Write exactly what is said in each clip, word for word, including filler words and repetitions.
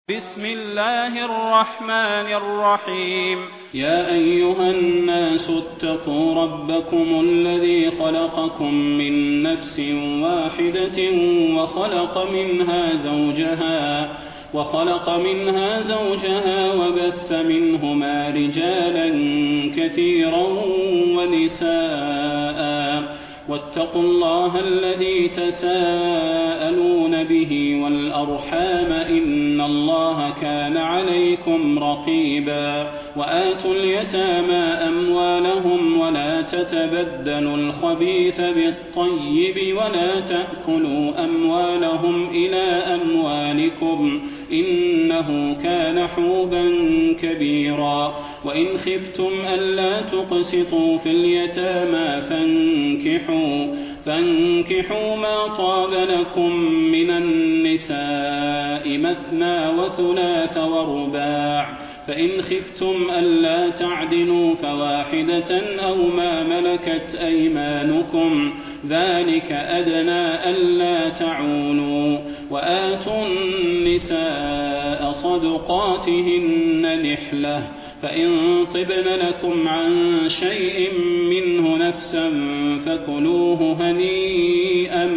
بسم الله الرحمن الرحيم يا أيها الناس اتقوا ربكم الذي خلقكم من نفس واحدة وخلق منها زوجها وخلق منها زوجها وبث منهما رجالا كثيرا ونساء واتقوا الله الذي تساءلون به والأرحام إن الله كان عليكم رقيبا وآتوا اليتامى أموالهم ولا تتبدلوا الخبيث بالطيب ولا تأكلوا أموالهم إلى أموالكم إنه كان حوبا كبيرا وإن خفتم ألا تقسطوا في اليتامى فانكحوا فانكحوا ما طاب لكم من النساء مثنى وثلاث ورباع فإن خفتم ألا تعدلوا فواحدة أو ما ملكت أيمانكم ذلك أدنى ألا تعولوا وآتوا النساء صدقاتهن نحلة فإن طبن لكم عن شيء منه نفسا فكلوه هنيئا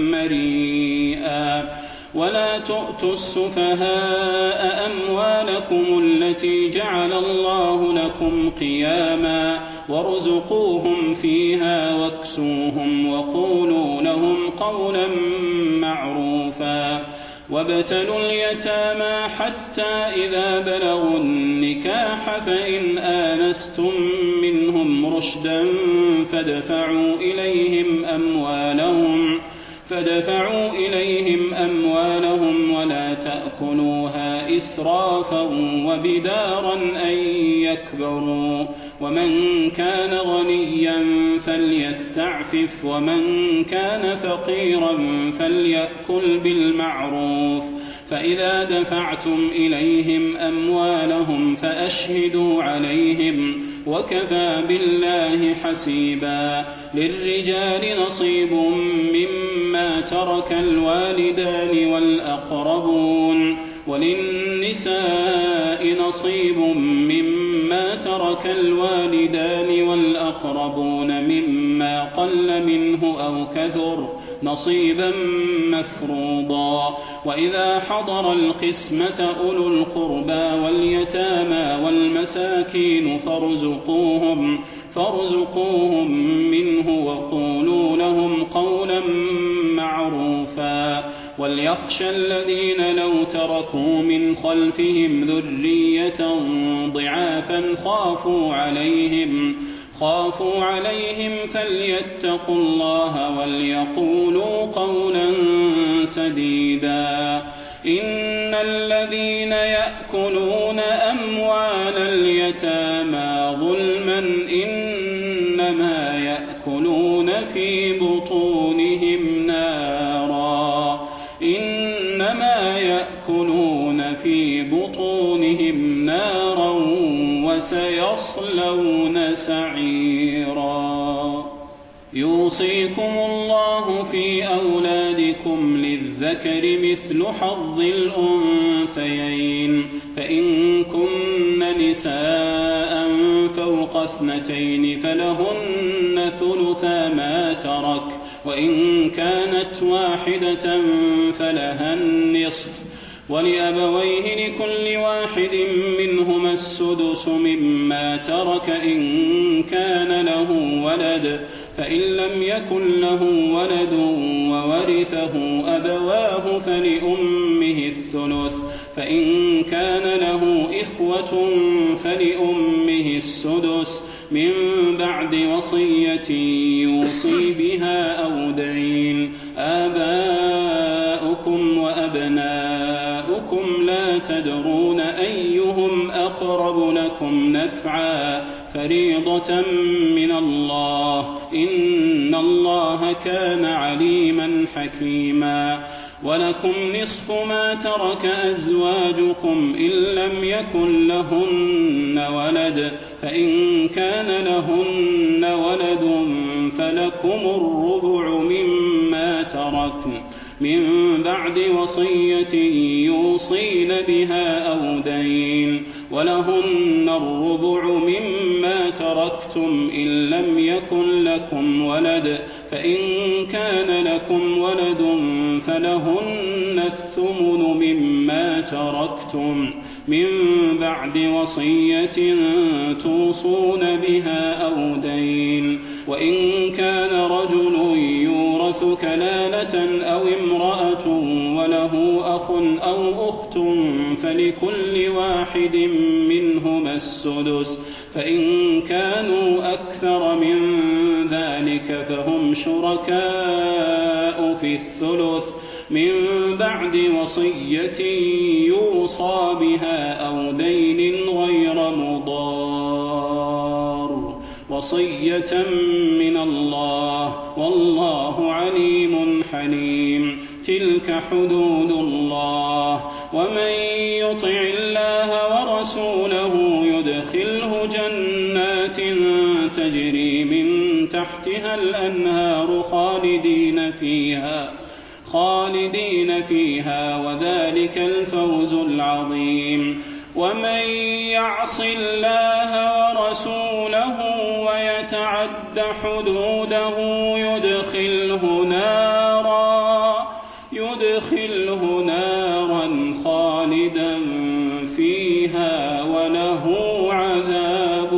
مريئا ولا تؤتوا السفهاء أموالكم التي جعل الله لكم قياما وارزقوهم فيها واكسوهم وقولوا لهم قولا معروفا وابتلوا اليتامى حتى إذا بلغوا النكاح فإن آنستم منهم رشدا فادفعوا إليهم أموالهم فدفعوا إليهم أموالهم ولا تأكلوها إسرافا وبدارا أن يكبروا ومن كان غنيا فليستعفف ومن كان فقيرا فليأكل بالمعروف فإذا دفعتم إليهم أموالهم فأشهدوا عليهم وكفى بالله حسيبا للرجال نصيب مما ترك الوالدان والأقربون وللنساء نصيب مما ترك الوالدان والأقربون مما قل منه أو كثر نصيبا مفروضا وإذا حضر القسمة أولو القربى واليتامى والمساكين فارزقوهم فارزقوهم منه وقولوا لهم قولا معروفا وليخشى الذين لو تركوا من خلفهم ذرية ضعافا خافوا عليهم خافوا عليهم فليتقوا الله وليقولوا قولا سديدا إن الذين يأكلون أموال اليتامى ظلما إنما يأكلون في بطونهم نارا إنما يأكلون في بطونهم نارا وسيصلون سعيرا يوصيكم الله في أولادكم للذكر مثل حظ الأنثيين فإن كن نساء فوق اثنتين فلهن ثلثا ما ترك وإن كانت واحدة فلها النصف ولأبويه لكل واحد منهما السدس مما ترك إن كان له ولد فإن لم يكن له ولد وورثه أبواه فلأمه الثلث فإن كان له إخوة فلأمه السدس من بعد وصية يوصي بها أو دين آباؤكم وأبناؤكم لا تدرون أيهم أقرب لكم نفعا فريضة من الله إن الله كان عليما حكيما ولكم نصف ما ترك أزواجكم إن لم يكن لهن ولد فإن كان لهن ولد فلكم الربع مما تركن من بعد وصية يوصين بها أو دين، ولهن الربع مما تركتم إن لم يكن لكم ولد، فإن كان لكم ولد فلهن الثمن مما تركتم من بعد وصية توصون بها أو دين، وإن كان رجل يورث كلالة أو امرأة وله أخ أو أخت فلكل واحد منهما السدس، فإن كانوا أكثر من ذلك فهم شركاء في الثلث من بعد وصية يوصى بها أو دين غير مضار، وصية من الله والله عليم حليم. تلك حدود الله، ومن يطع الله ورسوله يدخله جنات تجري من تحتها الأنهار خالدين فيها خالدين فيها وذلك الفوز العظيم. ومن يعص الله ورسوله ويتعد حدوده يدخله نارا يدخله نارا خالدا فيها وله عذاب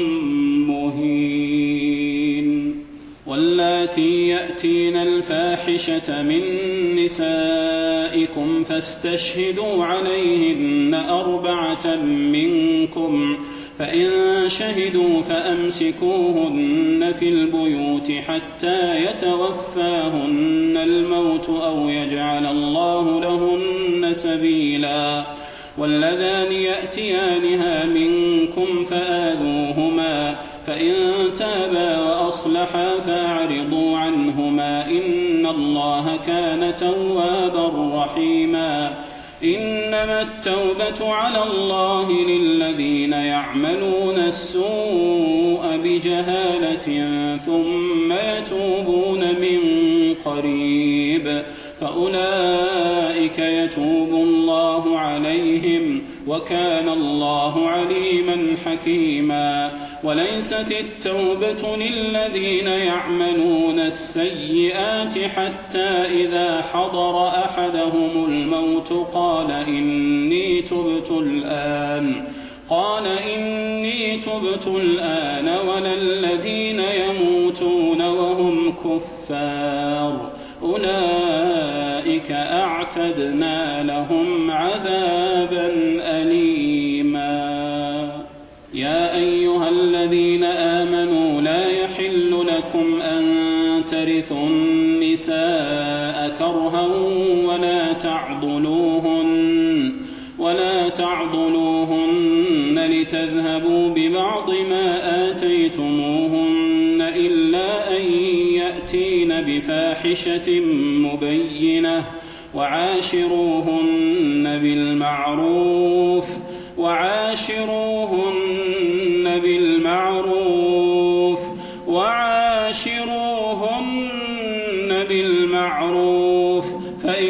مهين. واللاتي يأتين الفاحشة من نسائكم فاستشهدوا عليهن أربعة منكم، فإن شهدوا فأمسكوهن في البيوت حتى يتوفاهن الموت أو يجعل الله لهن سبيلا. واللذان يأتيانها منكم فآذوهما، فإن تابا وأصلحا فأعرضوا عنهما إن الله كان توابا رحيما. إنما التوبة على الله للذين يعملون السوء بجهالة ثم يتوبون من قريب فأولئك يتوب الله عليهم وكان الله عليما حكيما. وليست التوبة للذين يعملون السيئات حتى إذا حضر أحدهم الموت قال إني تبت الآن قال إني تبت الآن ولا الذين يموتون وهم كفار أولئك أعتدنا لهم عذابا أليما. يا أيها الذين آمنوا لا يحل لكم أن ترثوا النساء كرها ولا تعضلوهن ولا تعضلوهن لتذهبوا ببعض ما آتيتموهن إلا أن يأتين بفاحشة مبينة وعاشروهن بالمعروف وعاشروهن بالمعروف وعاشروهن بالمعروف فإن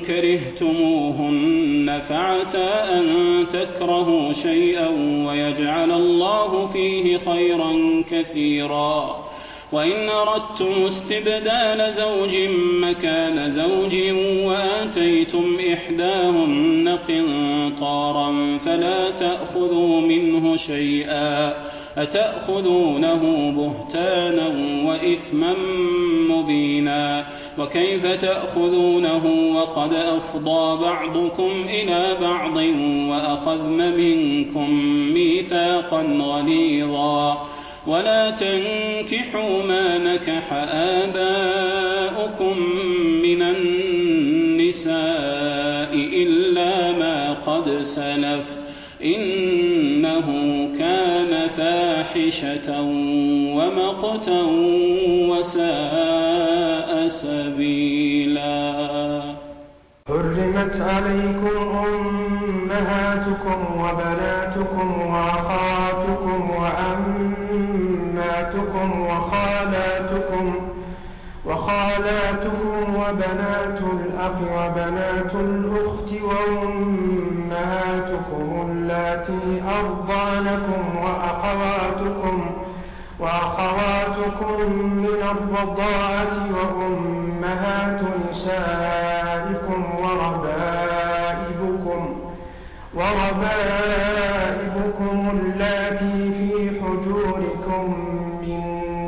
كرهتموهن فعسى أن تكرهوا شيئا ويجعل الله فيه خيرا كثيرا. وإن أردتم استبدال زوج مكان زوج وآتيتم إحداهن قنطارا فلا تأخذوا منه شيئا أتأخذونه بهتانا وإثما مبينا. وكيف تأخذونه وقد أفضى بعضكم إلى بعض وأخذن منكم ميثاقا غليظا. ولا تنكحوا ما نكح آباؤكم من النساء إلا ما قد سلف إنه كان فاحشة ومقتا وساء سبيلا. حرمت عليكم أمهاتكم وبناتكم وأخواتكم وعماتكم وخالاتكم وخالاتكم وخالاتكم وبنات الأخ وبنات الأخت وأمهاتكم اللاتي أرضعنكم وأخواتكم وأخواتكم من الرضاعة وأمهات نسائكم وربائبكم وربائبكم اللاتي في حجوركم من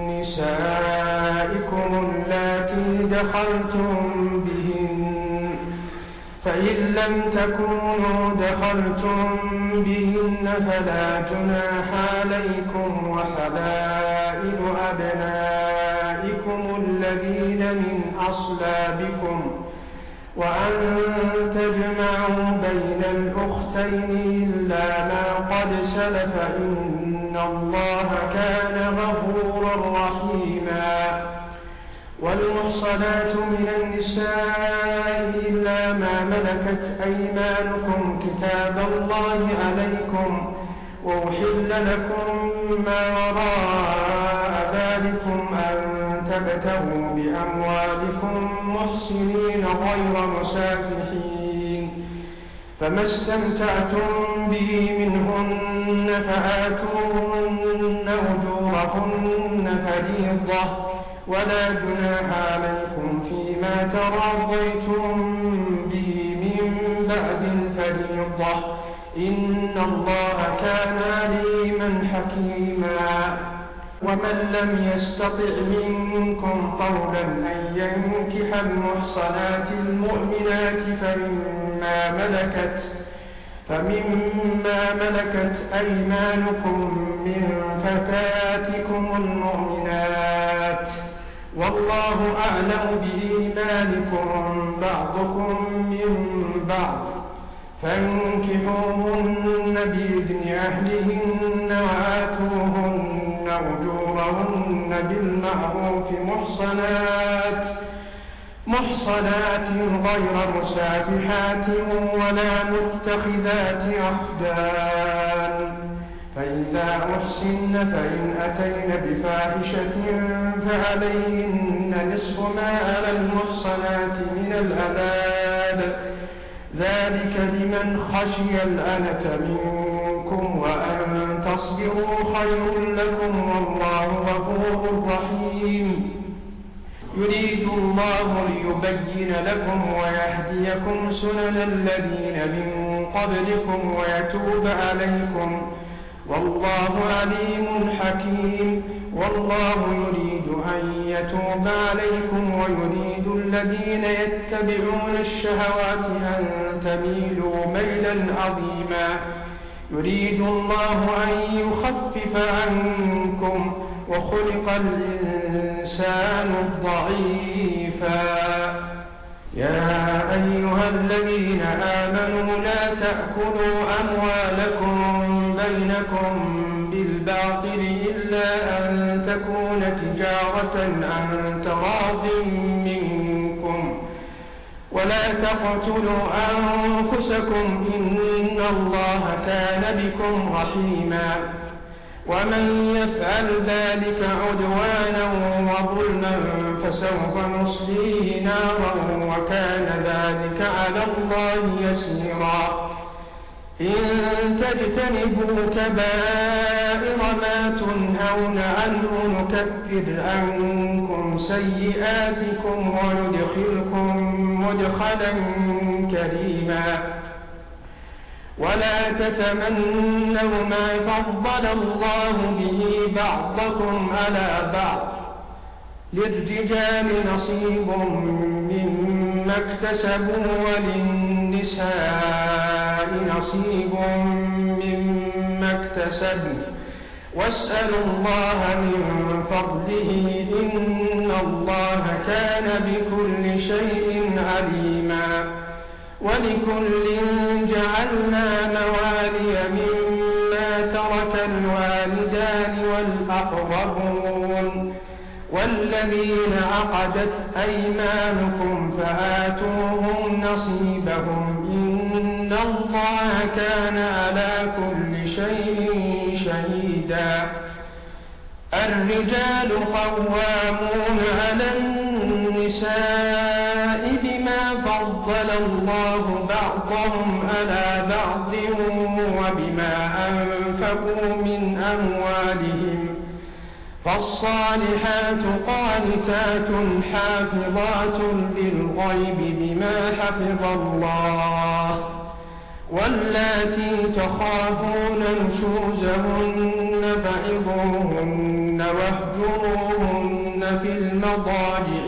نسائكم اللاتي دخلتم بهن فإن لم تكونوا دخلتم بهن فلا جناح عليكم وحلائل أبنائكم الذين من أصلابكم وأن تجمعوا بين الأختين إلا ما قد سلف إن الله كان غفورا رحيما والمحصنات من النساء إلا ما ملكت أيمانكم كتاب الله عليكم وأحل لكم ما وراء ذلكم أن تبتغوا بأموالكم محسنين غير مسافحين فما استمتعتم به منهن فآتوهن أجورهن فريضة ولا جناح عليكم فيما تراضيتم به من بعد الفريضة إن الله كان عليما حكيما ومن لم يستطع منكم قولا أن ينكح المحصنات المؤمنات فمما ملكت فمما ملكت أيمانكم من فتياتكم المؤمنات والله أعلم بإيمانكم بعضكم من بعض فانكحوهن بإذن أهلهن وآتوهن أجورهن بالمعروف محصنات محصنات غير مسافحات ولا متخذات أخدان فإذا أحسن فإن أتين بفاحشة فعليهن نصف ما على المحصنات من العذاب ذلك لمن خشي الأنة منكم وأن تصبروا خير لكم والله غفور رحيم يريد الله ليبين لكم ويهديكم سنن الذين من قبلكم ويتوب عليكم والله عليم حكيم والله يريد أن يتوب عليكم ويريد الذين يتبعون الشهوات أن تميلوا ميلا عظيما يريد الله أن يخفف عنكم وخلق الإنسان ضعيفا يا أيها الذين آمنوا لا تأكلوا أموالكم بينكم بالباطل إلا أن تكون تجارة عن تراض منكم ولا تقتلوا أنفسكم إن الله كان بكم رحيما ومن يفعل ذلك عدوانا وظلما فسوف نصليه نارا وكان ذلك على الله يسيرا إن تجتنبوا كبائر ما تنهون عنه نكفر عنكم سيئاتكم وندخلكم مدخلا كريما ولا تتمنوا ما فضل الله به بعضكم على بعض للرجال نصيب مما اكتسبوا وللنساء نصيب مما اكتسبن واسألوا الله من فضله إن الله كان بكل شيء عليما ولكل جعلنا موالي مما ترك الوالدان والأقربون والذين عقدت أيمانكم فآتوهم نصيبهم إن الله كان على كل شيء شهيدا الرجال قوامون على النساء النساء بما فضل الله بعضهم على بعض وبما أنفقوا من أموالهم فالصالحات قانتات حافظات للغيب بما حفظ الله واللاتي تخافون نشوزهن فعظوهن واهجروهن في المضاجع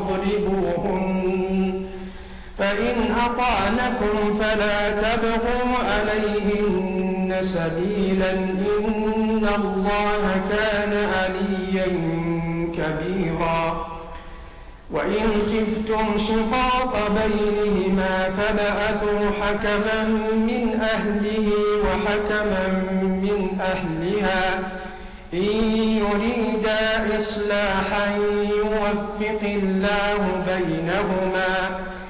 واضربوهن فإن أطعنكم فلا تبغوا عليهن سبيلا إن الله كان عليا كبيرا وإن خفتم شقاق بينهما فبعثوا حكما من أهله وحكما من أهلها إن يريدا إصلاحا يوفق الله بينهما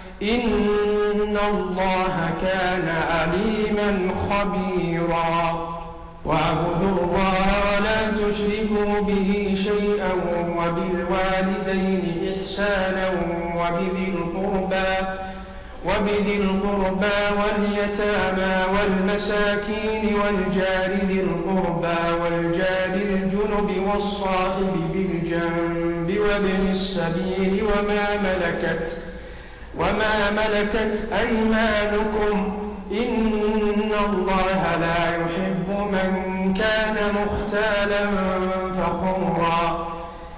إن الله كان عليما خبيرا واعبدوا الله ولا تشركوا به شيئا وبالوالدين إحسانا وبذي القربى وبذي القربى واليتامى والمساكين والجار ذي القربى والجار الجنب والصاحب بالجنب وابن السبيل وما ملكت وما ملكت أيمانكم إن الله لا يحب من كان مختالا فخورا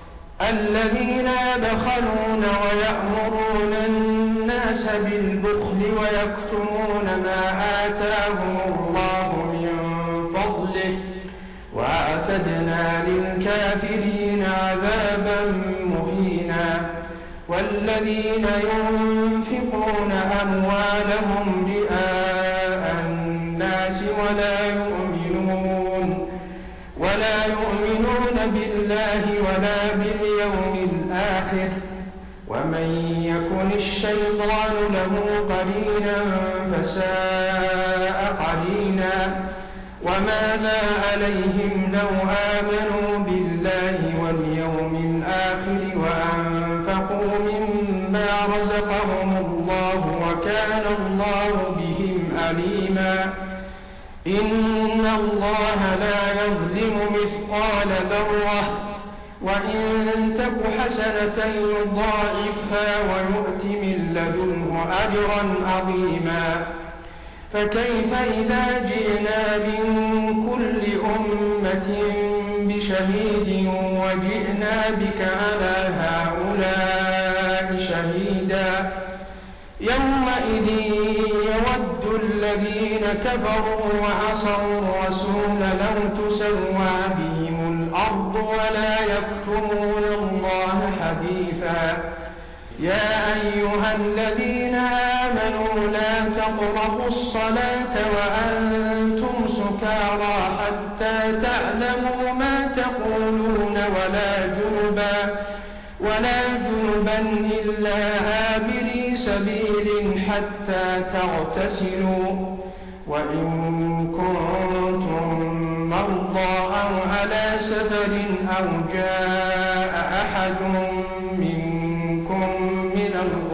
الذين يبخلون ويأمرون الناس بالبخل ويكتمون ما آتاهم الله من فضله وأعتدنا للكافرين عذابا مهينا والذين ينفقون أموالهم رئاء الناس ولا يؤمنون ولا يؤمنون بالله ولا باليوم الآخر ومن يكن الشيطان له قرينا فساء قرينا وماذا عليهم لو آمنوا بالله واليوم الآخر وأنفقوا مما رزقهم الله وكان الله بهم عليما إن الله لا يظلم مثقال ذرة وإن تك حسنة يضاعفها ويؤت من لدنه أجرا عظيما فكيف إذا جئنا من كل أمة بشهيد وجئنا بك على هؤلاء شهيدا يومئذ يود الذين كفروا وعصوا الرسول لو تسوى بهم الأرض ولا يكتمون الله حديثا يا أيها الذين آمنوا لا تقربوا الصلاة وأنتم سكارى حتى تعلموا ما تقولون ولا جنبا ولا جنبا إلا عابري سبيل حتى تغتسلوا وإن كنتم مرضى أو على سفر أو جاء أحد منكم من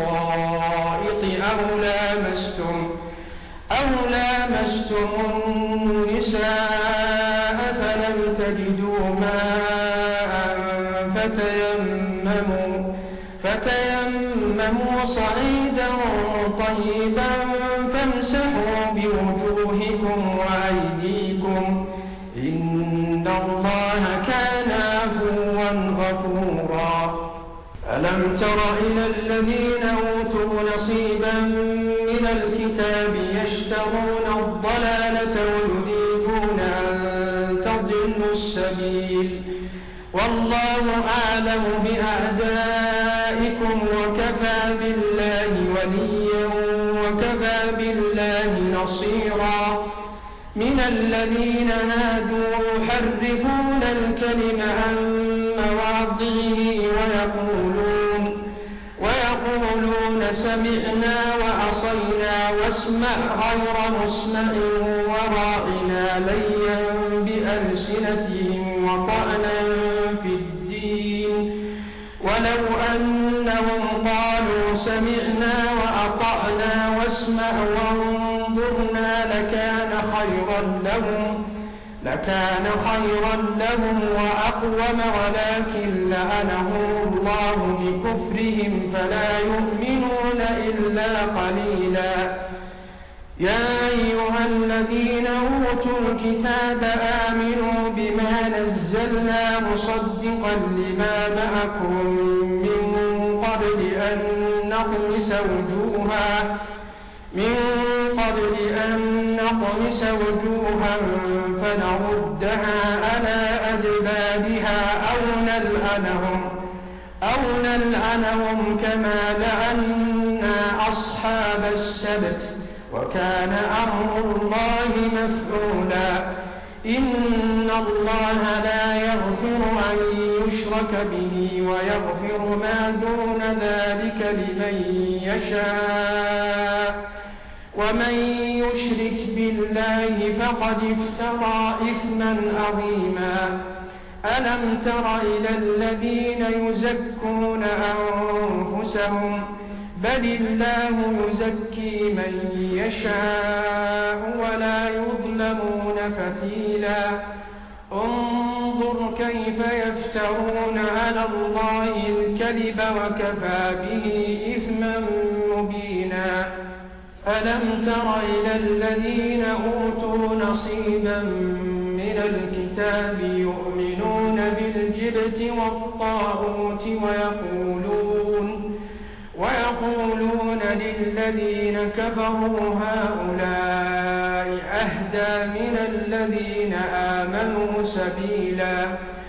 الغائط أو لامستم أو لامستم النساء فلم تجدوا ماء فتيمموا فتيمموا صعيدا طيبا فامسحوا بوجوهكم وأيديكم إن الله كان عفوا غفورا ألم تر إلى الذين أوتوا نصيبا من الكتاب يشترون الضلالة ويريدون أن تضلوا السبيل والله أعلم بأعدائكم وكفى بالله وليا وكفى بالله نصيرا من الذين هادوا يحرفون الكلم عن مواضعه ويقولون ويقولون سمعنا وعصينا واسمع غير مسمع وراعنا ليا بألسنتهم وطعنا في الدين ولو أنهم قالوا سمعنا وأطعنا واسمع وانظرنا لكان خيرا لهم لكان خيرا لهم وأقوم ولكن لعنهم الله بكفرهم فلا يؤمنون إلا قليلا. يا أيها الذين أوتوا الكتاب آمنوا بما نزلنا مصدقا لما معكم من قبل أن نطمس وجوها من قبل أن نطمس وجوها فنردها على أدبارها أو نلعنهم أو نلعنهم كما لعنا أصحاب السبت وكان أمر الله مفعولا. إن الله لا يغفر أن يشرك به ويغفر ما دون ذلك لمن يشاء ومن يشرك بالله فقد افترى إثما عظيما. ألم تر إلى الذين يزكون أنفسهم بل الله يزكي من يشاء ولا يظلمون فتيلا. انظر كيف يفترون على الله الكذب وكفى به إثما مبينا. ألم تر إلى الذين أوتوا نصيبا من الكتاب يؤمنون بالجبت والطاغوت ويقولون ويقولون للذين كفروا هؤلاء أهدى من الذين آمنوا سبيلا.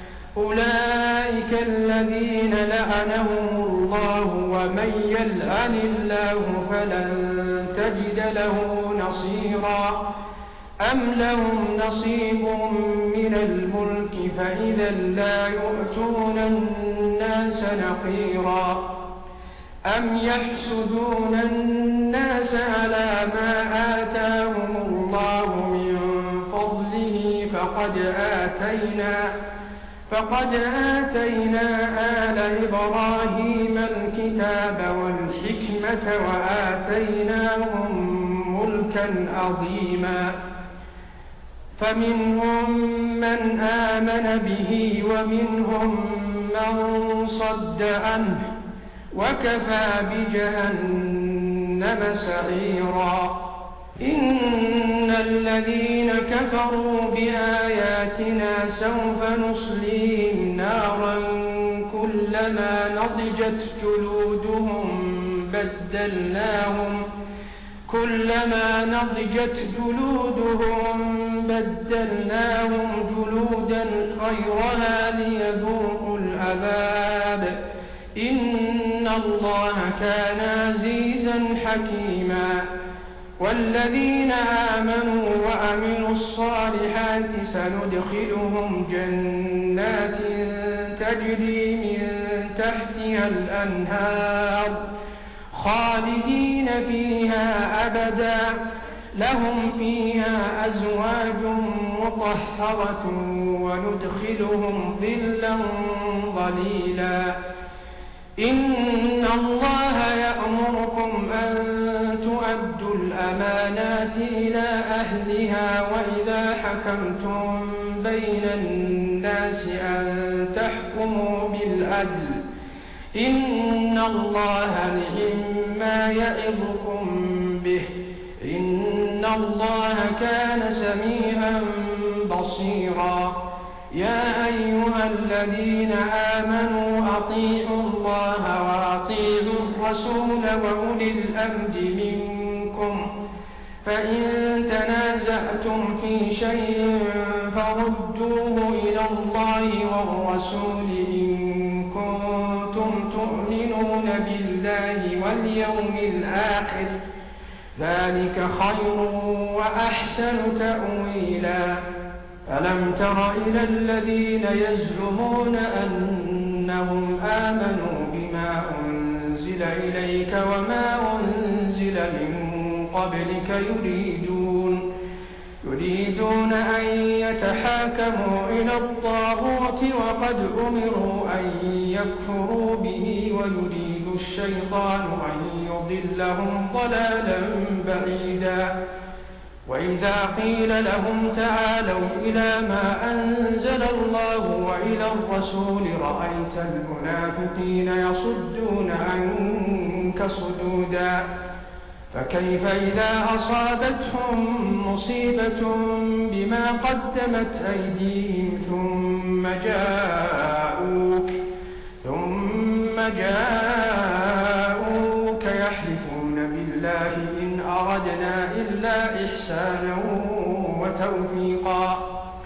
أولئك الذين لعنهم الله ومن يلعن الله فلن تجد له نصيرا. أم لهم نصيب من الملك فإذا لا يؤتون الناس نقيرا. أم يحسدون الناس على ما آتاهم الله من فضله فقد آتينا فقد آتينا آل إبراهيم الكتاب والحكمة وآتيناهم ملكا عظيما. فمنهم من آمن به ومنهم من صد عنه وكفى بجهنم سعيرا. إن الذين كفروا بآياتنا سوف نصليهم نارا كلما نضجت جلودهم بدلناهم كلما نضجت جلودهم بدلناهم جلودا غيرها ليذوقوا العذاب. إن الله كان عزيزا حكيما. والذين آمنوا وعملوا الصالحات سندخلهم جنات تجري من تحتها الأنهار خالدين فيها أبدا لهم فيها أزواج مطهرة وندخلهم ظلا ظليلا. إن الله يأمركم أن تؤدوا الأمانات إلى أهلها وإذا حكمتم بين الناس أن تحكموا بالعدل. إن الله نعم ما يعظكم به. إن الله كان سميعا بصيرا. يا أيها الذين آمنوا أطيعوا الله وأطيعوا الرسول وأولي الأمر منكم فإن تنازعتم في شيء فردوه إلى الله والرسول إن كنتم تؤمنون بالله واليوم الآخر ذلك خير وأحسن تأويلا. ألم تر إلى الذين يزعمون أنهم آمنوا بما أنزل إليك وما أنزل من قبلك يريدون يريدون أن يتحاكموا إلى الطاغوت وقد أمروا أن يكفروا به ويريد الشيطان أن يضلهم ضلالا بعيدا. وإذا قيل لهم تعالوا إلى ما أنزل الله وإلى الرسول رأيت المنافقين يصدون عنك صدودا. فكيف إذا أصابتهم مصيبة بما قدمت أيديهم ثم جاءوك ثم جاءوك يحلفون بالله إن أردنا إلا إحسانا وتوفيقا.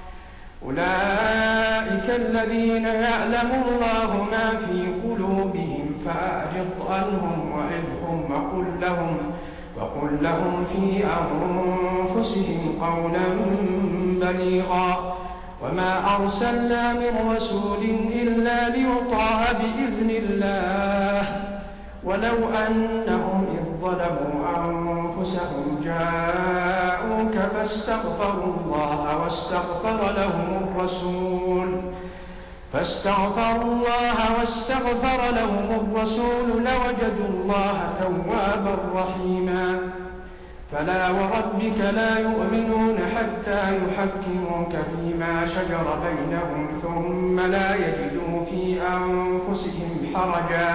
أولئك الذين يعلم الله ما في قلوبهم فأعرض عنهم وعظهم وقل لهم وقل لهم في أنفسهم قولا بليغا. وما أرسلنا من رسول إلا ليطاع بإذن الله ولو أنهم إذ ظلموا أنفسهم جاءوك فاستغفروا الله واستغفر لهم الرسول فاستغفروا الله واستغفر لهم الرسول لوجدوا الله توابا رحيما. فلا وربك لا يؤمنون حتى يحكموك فيما شجر بينهم ثم لا يجدوا في أنفسهم حرجا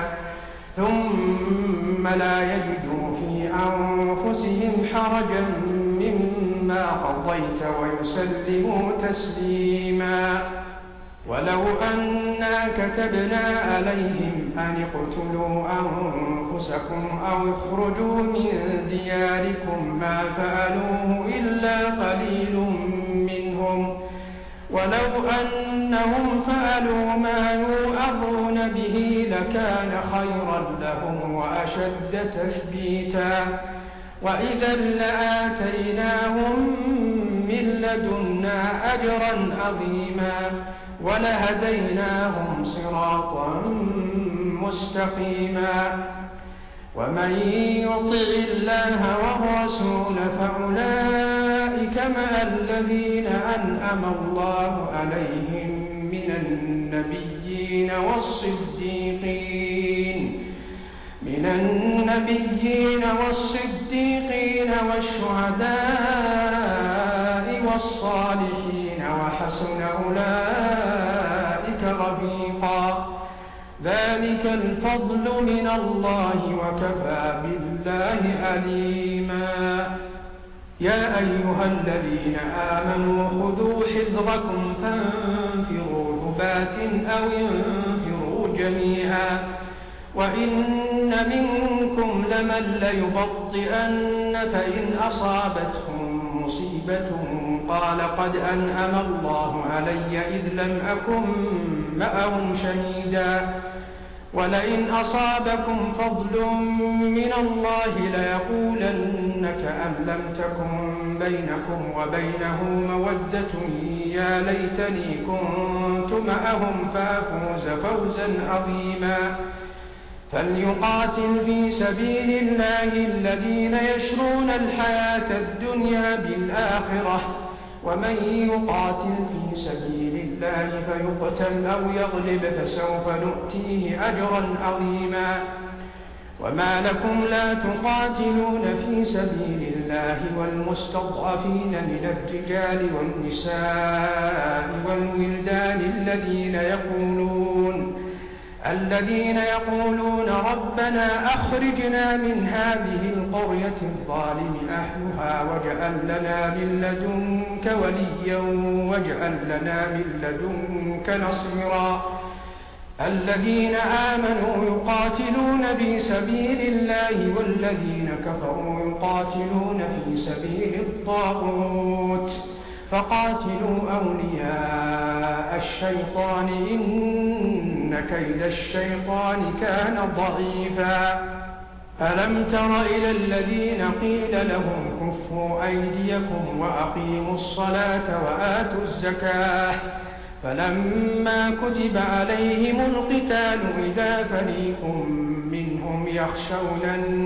ثم لا يجدوا في أنفسهم حرجا مما قضيت ويسلموا تسليما. ولو أنا كتبنا عليهم أن اقتلوا أنفسكم أو اخرجوا من دياركم ما فعلوه إلا قليل منهم ولو أنهم فعلوا ما يوعظون به لكان خيرا لهم وأشد تثبيتا. وإذا لآتيناهم من لدنا أجرا عظيما ولهديناهم صراطا مستقيما. ومن يطع الله والرسول فأولئك مع الذين أنعم الله عليهم من النبيين والصديقين من النبيين والصديقين والشهداء والصالحين وحسن أولئك رفيقا. ذلك الفضل من الله وكفى بالله عليما. يا أيها الذين آمنوا خذوا حذركم فانفروا ثبات أو انفروا جميعا. وإن منكم لمن ليبطئن فإن أصابتهم مصيبة قال قد أنعم الله علي إذ لم أكن معهم شهيدا. ولئن أصابكم فضل من الله ليقولن كأن لم تكن بينكم وبينه مودة يا ليتني كنت معهم فأفوز فوزا عظيما. فليقاتل في سبيل الله الذين يشرون الحياة الدنيا بالآخرة ومن يقاتل في سبيل الله فيقتل أو يغلب فسوف نؤتيه أجرا عظيما. وما لكم لا تقاتلون في سبيل الله والمستضعفين من الرجال والنساء والولدان الذين يقولون الذين يقولون ربنا أخرجنا من هذه القرية الظالم أهلها واجعل لنا من لدنك وليا واجعل لنا من لدنك نصيرا. الذين آمنوا يقاتلون في سبيل الله والذين كفروا يقاتلون في سبيل الطاغوت فقاتلوا أولياء الشيطان إن كيد الشيطان كان ضعيفا. ألم تر إلى الذين قيل لهم كفوا أيديكم وأقيموا الصلاة وآتوا الزكاة فلما كتب عليهم القتال إذا فريق منهم يخشون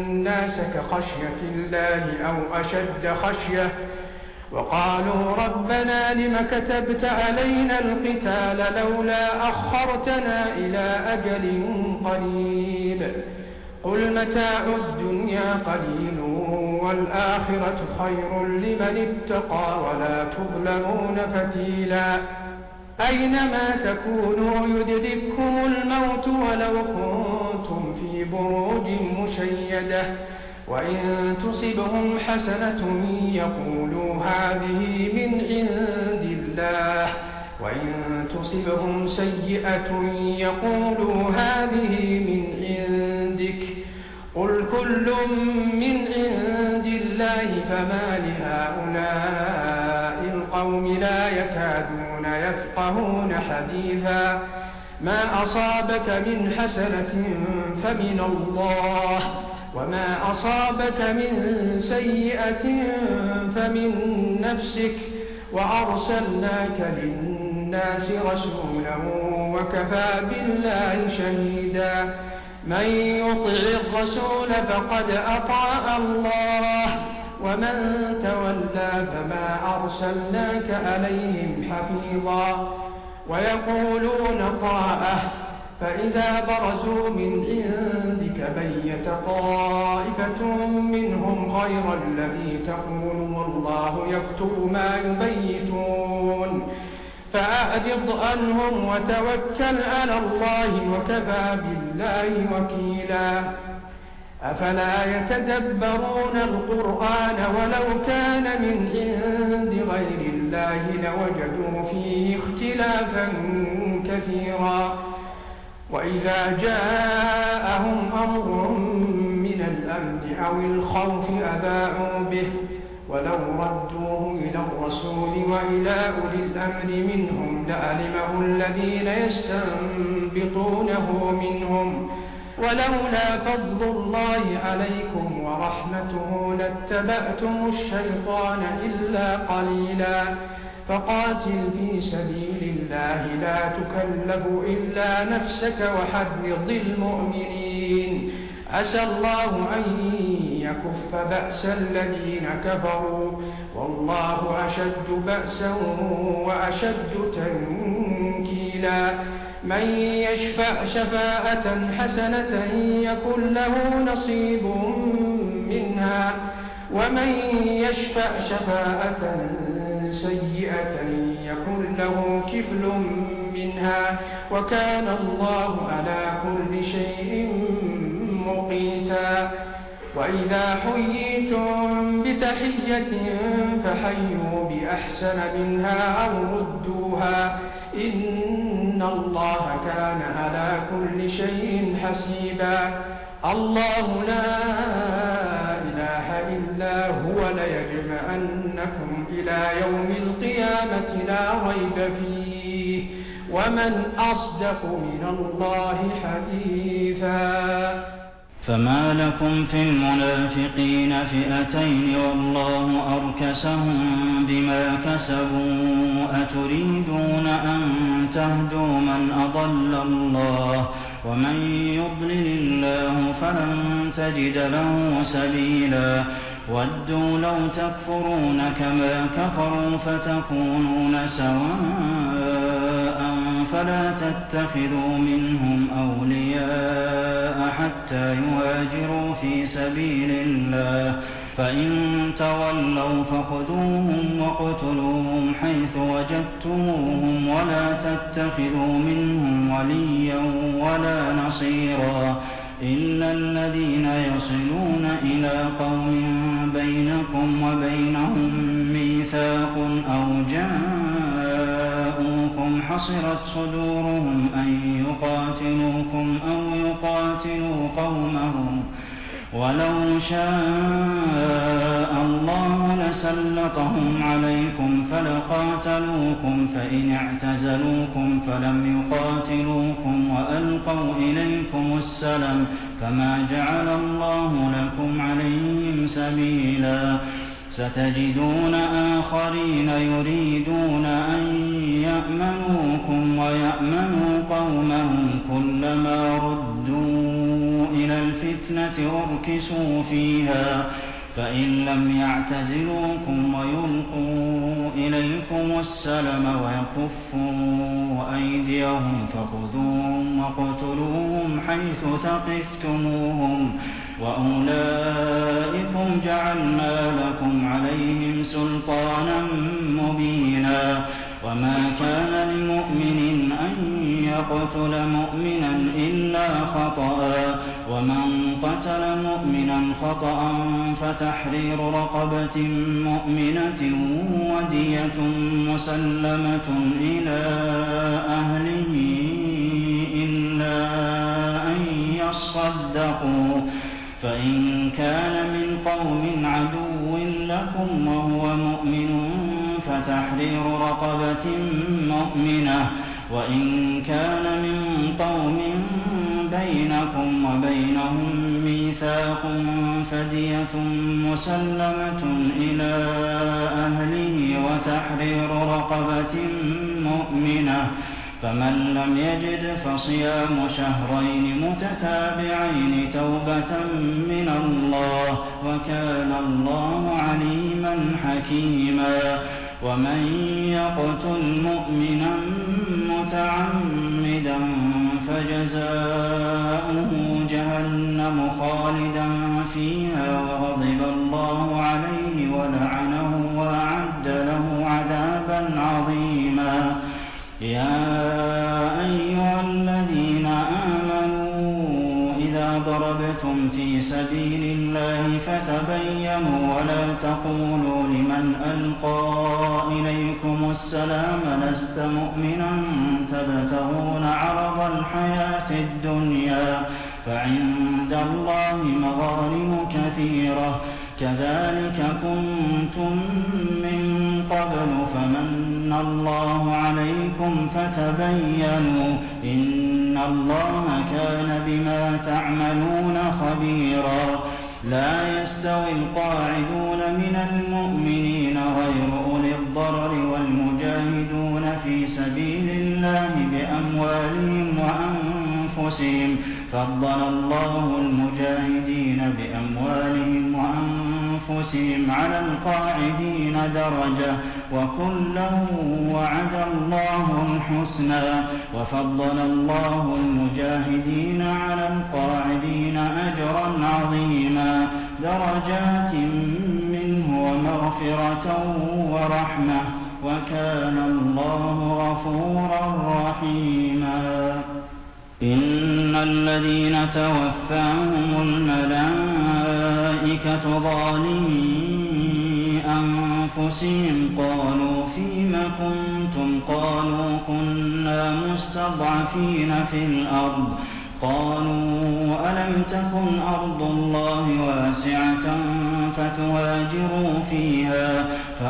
الناس كخشية الله أو أشد خشية وقالوا ربنا ربنا لم كتبت علينا القتال لولا أخرتنا إلى أجل قريب قل متاع الدنيا قليل والآخرة خير لمن اتقى ولا تظلمون فتيلا أينما تكونوا يدرككم الموت ولو كنتم في بروج مشيدة وإن تصبهم حسنة يقولوا هذه من عند الله وإن تصبهم سيئة يقولوا هذه من عندك قل كل من عند الله فما لهؤلاء القوم لا يكادون يفقهون حديثا ما أصابك من حسنة فمن الله وما أصابك من سيئة فمن نفسك وأرسلناك للناس رسولا وكفى بالله شهيدا من يطع الرسول فقد أطاع الله ومن تولى فما أرسلناك عليهم حفيظا ويقولون طاعة فإذا برزوا من عندك بيت طائفة منهم غير الذي تقول والله يكتب ما يبيتون فأعرض عنهم وتوكل على الله وكفى بالله وكيلا أفلا يتدبرون القرآن ولو كان من عند غير الله لوجدوا فيه اختلافا كثيرا وإذا جاءهم أمر من الأمن أو الخوف أذاعوا به ولو ردوه إلى الرسول وإلى أولي الأمر منهم لعلمه الذين يستنبطونه منهم ولولا فضل الله عليكم ورحمته لاتبعتم الشيطان إلا قليلا فقاتل في سبيل الله لا تكلف إلا نفسك وحرض المؤمنين عسى الله أن يكف بأس الذين كفروا والله أشد بأسا وأشد تنكيلا من يشفع شفاعة حسنة يكن له نصيب منها ومن يشفع شفاعة سيئة يكن له كفل منها وكان الله على كل شيء مقيتا وإذا حييتم بتحية فحيوا بأحسن منها أو ردوها إن الله كان على كل شيء حسيبا الله لا إله إلا هو ليجمعنكم إلى يوم القيامة لا ريب فيه ومن أصدق من الله حديثا فما لكم في المنافقين فئتين والله أركسهم بما كسبوا أتريدون أن تهدوا من أضل الله ومن يضلل الله فلن تجد له سبيلا ودوا لو تكفرون كما كفروا فتكونون سواء فلا تتخذوا منهم أولياء حتى يهاجروا في سبيل الله فإن تولوا فخذوهم وقتلوهم حيث وجدتموهم ولا تتخذوا منهم وليا ولا نصيرا إلا الذين يصلون إلى قوم بينكم وبينهم ميثاق أو جاءوكم حصرت صدورهم أن يقاتلوكم أو يقاتلوا قومهم ولو شاء الله لسلطهم عليكم فلقاتلوكم فإن اعتزلوكم فلم يقاتلوكم وألقوا إليكم السلم فما جعل الله لكم عليهم سبيلا ستجدون آخرين يريدون أن يأمنوكم ويأمنوا قومهم كلما ردوا إلى الفتنة أركسوا فيها فإن لم يعتزلوكم ويلقوا إليكم السلم ويكفوا أيديهم فخذوهم واقتلوهم حيث ثقفتموهم وأولئكم جعلنا لكم عليهم سلطانا مبينا وما كان لمؤمن أن يقتل مؤمنا إلا خطأ ومن قتل مؤمنا خطأ فتحرير رقبة مؤمنة ودية مسلمة إلى أهله إلا أن يصدقوا فإن كان من قوم عدو لكم وهو مؤمن فتحرير رقبة مؤمنة وإن كان من قوم بينكم وبينهم ميثاق فدية مسلمة إلى أهله وتحرير رقبة مؤمنة فمن لم يجد فصيام شهرين متتابعين توبة من الله وكان الله عليما حكيما ومن يقتل مؤمنا متعمدا فجزاؤه جهنم خالدا فيها وغضب الله عليه ولعنه وأعد له عذابا عظيما يا أيها الذين آمنوا إذا ضربتم في سبيل الله فتبينوا ولا تقولوا لمن ألقى إليكم السلام لست مؤمنا تبتغون عرض الحياة الدنيا فعند الله مغانم كثيرة كذلك كنتم من قبل فمن الله عليكم فتبينوا إن الله كان بما تعملون خبيرا لا يستوي القاعدون من المؤمنين غير أولي الضرر والمجاهدون في سبيل الله بأموالهم وأنفسهم فضل الله المجاهدين بأموالهم وأنفسهم على القاعدين درجة وكلا وعد الله الحسنى وفضل الله المجاهدين على القاعدين أجرا عظيما درجات منه ومغفرة ورحمة وكان الله غفورا رحيما إن الذين توفاهم الملائكة ظالمي أنفسهم قالوا فيم كنتم قالوا كنا مستضعفين في الأرض قالوا ألم تكن أرض الله واسعة فتهاجروا فيها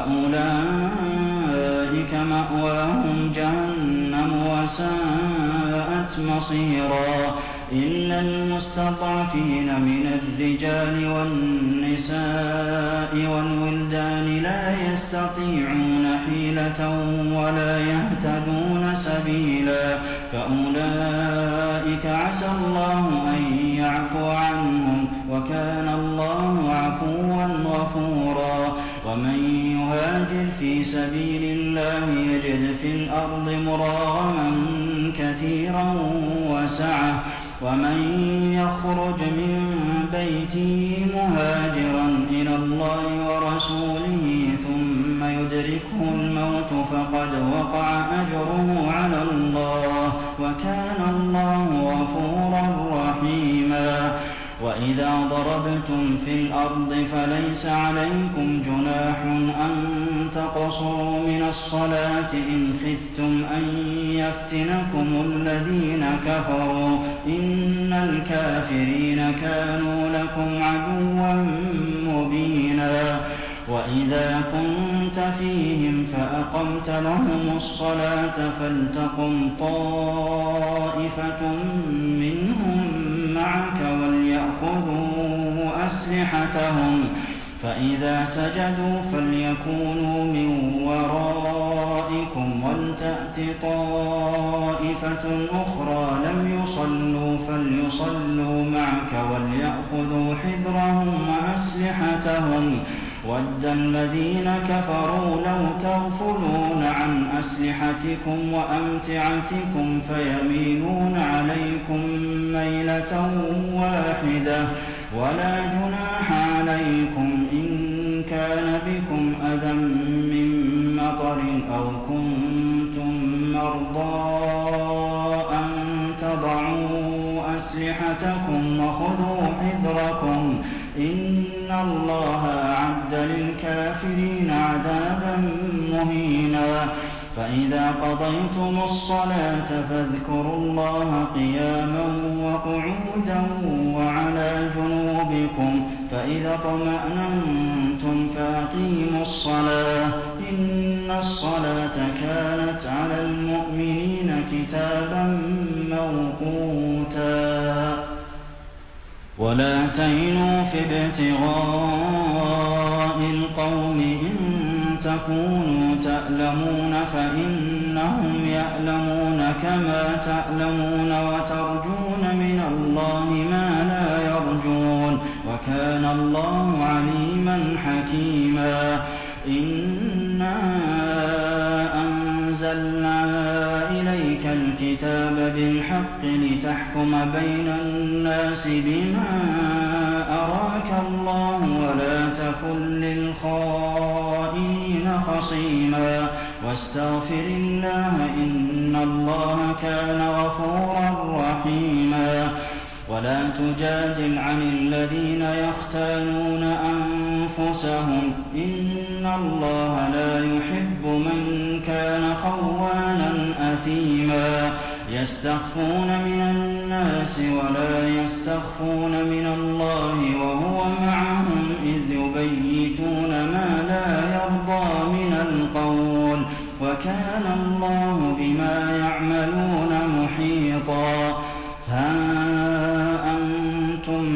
فأولئك مأواهم جهنم وساءت مصيرا إلا المستضعفين من الرجال والنساء والولدان لا يستطيعون حيلة ولا يهتدون سبيلا فأولئك عسى الله أن يعفو عنهم وكان الله عفوا غفورا ومن يهاجر في سبيل الله يجد في الأرض مراغما كثيرا وسعة ومن يخرج من بيته مهاجرا إلى الله ورسوله ثم يدركه الموت فقد وقع أجره على الله وكان الله غفورا رحيما وإذا ضربتم في الأرض فليس عليكم جناح أن تقصروا من الصلاة إن خفتم أن يفتنكم الذين كفروا إن الكافرين كانوا لكم عدوا مبينا وإذا كنت فيهم فأقمت لهم الصلاة فلتقم طائفة منهم معك وليأخذوا أسلحتهم فإذا سجدوا فليكونوا من ورائكم ولتأت طائفة أخرى لم يصلوا فليصلوا معك وليأخذوا حذرهم وأسلحتهم وَدَّ الَّذِينَ كَفَرُوا لَوْ تَغْفُلُونَ عَنْ أَسْلِحَتِكُمْ وَأَمْتِعَتِكُمْ فَيَمِيلُونَ عَلَيْكُم مَّيْلَةً وَاحِدَةً ۚ وَلَا جُنَاحَ عَلَيْكُمْ إِن كَانَ بِكُمْ أَذًى مِّن مَّطَرٍ أَوْ كُنتُم مَّرْضَىٰ أَن تَضَعُوا أَسْلِحَتَكُمْ وَخُذُوا حِذْرَكُمْ ۗ إِنَّ اللَّهَ أَعَدَّ لِلْكَافِرِينَ عَذَابًا مُّهِينًا. فَإِذَا قَضَيْتُمُ الصَّلَاةَ فَاذْكُرُوا اللَّهَ قِيَامًا وَقُعُودًا وَعَلَىٰ جُنُوبِكُمْ ۚ فَإِذَا اطْمَأْنَنتُمْ فَأَقِيمُوا الصَّلَاةَ ۚ إِنَّ الصَّلَاةَ كَانَتْ عَلَى الْمُؤْمِنِينَ كِتَابًا مَّوْقُوتًا. وَلَا تَهِنُوا فِي ابْتِغَاءِ الْقَوْمِ إِن تَكُونُوا تَأْلَمُونَ فَإِنَّهُمْ يَأْلَمُونَ كَمَا تَأْلَمُونَ وَتَرْجُونَ مِنَ اللَّهِ مَا لَا يَرْجُونَ ۗ وَكَانَ اللَّهُ عَلِيمًا حَكِيمًا. إِنَّا أَنزَلْنَا إِلَيْكَ الْكِتَابَ بِالْحَقِّ لِتَحْكُمَ بَيْنَ النَّاسِ بِمَا أَرَاكَ اللَّهُ وَلَا تَكُن لِّلْخَائِنِينَ خَصِيمًا. وَاسْتَغْفِرِ اللَّهَ ۖ إِنَّ اللَّهَ كَانَ غَفُورًا رَّحِيمًا. وَلَا تُجَادِلْ عَنِ الَّذِينَ يَخْتَانُونَ أَنفُسَهُمْ ۖ إِنَّ اللَّهَ لَا يُحِبُّ مَن كَانَ خَوَّانًا أَثِيمًا. يَسْتَخْفُونَ مِنَ النَّاسِ وَلَا يَسْتَخْفُونَ مِنَ اللَّهِ وَهُوَ مَعَهُمْ إِذْ يُبَيِّتُونَ مَا لَا يَرْضَىٰ مِنَ الْقَوْلِ ۚ وَكَانَ اللَّهُ بِمَا يَعْمَلُونَ مُحِيطًا. هَا أَنتُمْ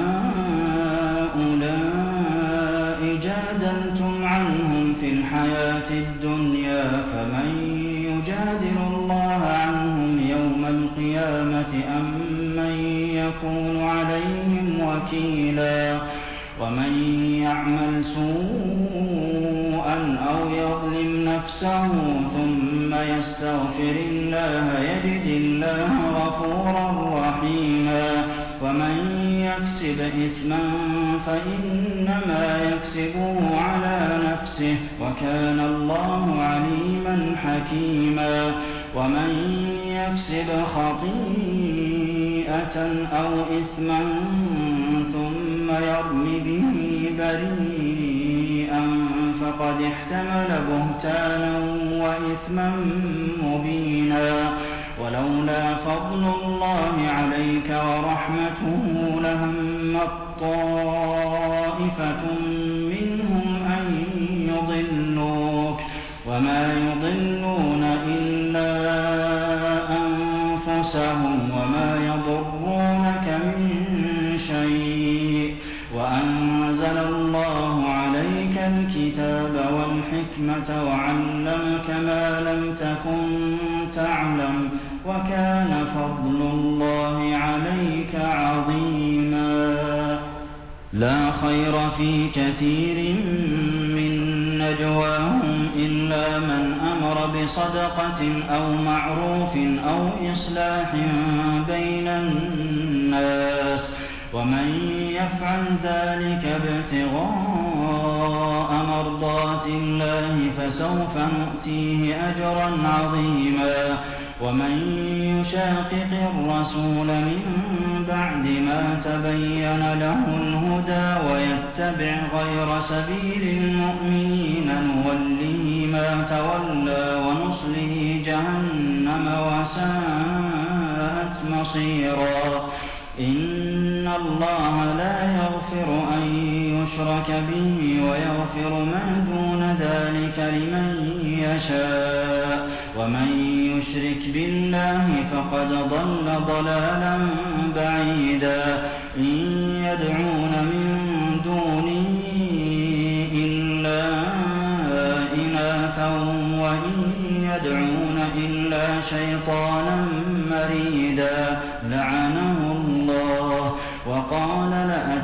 هَٰؤُلَاءِ جَادَلْتُمْ عَنْهُمْ فِي الْحَيَاةِ الدُّنْيَا فَمَن يُجَادِلُ اللَّهَ عَنْهُمْ يَوْمَ الْقِيَامَةِ أَم مَّن يَكُونُ عَلَيْهِمْ وَكِيلًا. وَمَن يَعْمَلْ سُوءًا أَوْ يَظْلِمْ نَفْسَهُ ثُمَّ يَسْتَغْفِرِ اللَّهَ يَجِدِ اللَّهَ غَفُورًا رَّحِيمًا. وَمَن يَكْسِبْ إِثْمًا فَإِنَّمَا يَكْسِبُهُ عَلَىٰ نَفْسِهِ ۚ وَكَانَ اللَّهُ عَلِيمًا حَكِيمًا. وَمَن يَكْسِبْ خَطِيئَةً أَوْ إِثْمًا ثُمَّ يَرْمِ بِهِ بَرِيئًا فَقَدِ احْتَمَلَ بُهْتَانًا وَإِثْمًا مُّبِينًا. وَلَوْلَا فَضْلُ اللَّهِ عَلَيْكَ وَرَحْمَتُهُ لَهَمَّت طَّائِفَةٌ مِّنْهُمْ أَن يُضِلُّوكَ ۖ وَمَا يُضِلُّونَ إِلَّا أَنفُسَهُمْ ۖ وَمَا يَضُرُّونَكَ مِن شَيْءٍ ۚ وَأَنزَلَ اللَّهُ عَلَيْكَ الْكِتَابَ وَالْحِكْمَةَ وَعَلَّمَكَ مَا لَمْ تَكُن تَعْلَمُ ۚ وَكَانَ فَضْلُ اللَّهِ عَلَيْكَ عَظِيمًا. لَّا خَيْرَ فِي كَثِيرٍ مِّن نَّجْوَاهُمْ إِلَّا مَنْ أَمَرَ بِصَدَقَةٍ أَوْ مَعْرُوفٍ أَوْ إِصْلَاحٍ بَيْنَ النَّاسِ ۚ وَمَن يَفْعَلْ ذَٰلِكَ ابْتِغَاءَ مَرْضَاتِ اللَّهِ فَسَوْفَ نُؤْتِيهِ أَجْرًا عَظِيمًا. وَمَن يُشَاقِقِ الرَّسُولَ مِن بَعْدِ مَا تَبَيَّنَ لَهُ الْهُدَىٰ وَيَتَّبِعْ غَيْرَ سَبِيلِ الْمُؤْمِنِينَ نُوَلِّهِ مَا تَوَلَّىٰ وَنُصْلِهِ جَهَنَّمَ وَسَاءَتْ مَصِيرًا. إِنَّ اللَّهَ لَا يَغْفِرُ أَن يُشْرَكَ بِهِ وَيَغْفِرُ مَا دُونَ ذَٰلِكَ لِمَن يَشَاءُ ۚ وَمَن يُشْرِكْ بِاللَّهِ فَقَدْ ضَلَّ ضَلَالًا بَعِيدًا. إِن يَدْعُونَ مِن دُونِهِ إِلَّا إِنَاثًا وَإِن يَدْعُونَ إِلَّا شَيْطَانًا مَّرِيدًا لَّعَنَهُ اللَّهُ وَقَالَ لَأَتَّخِذَنَّ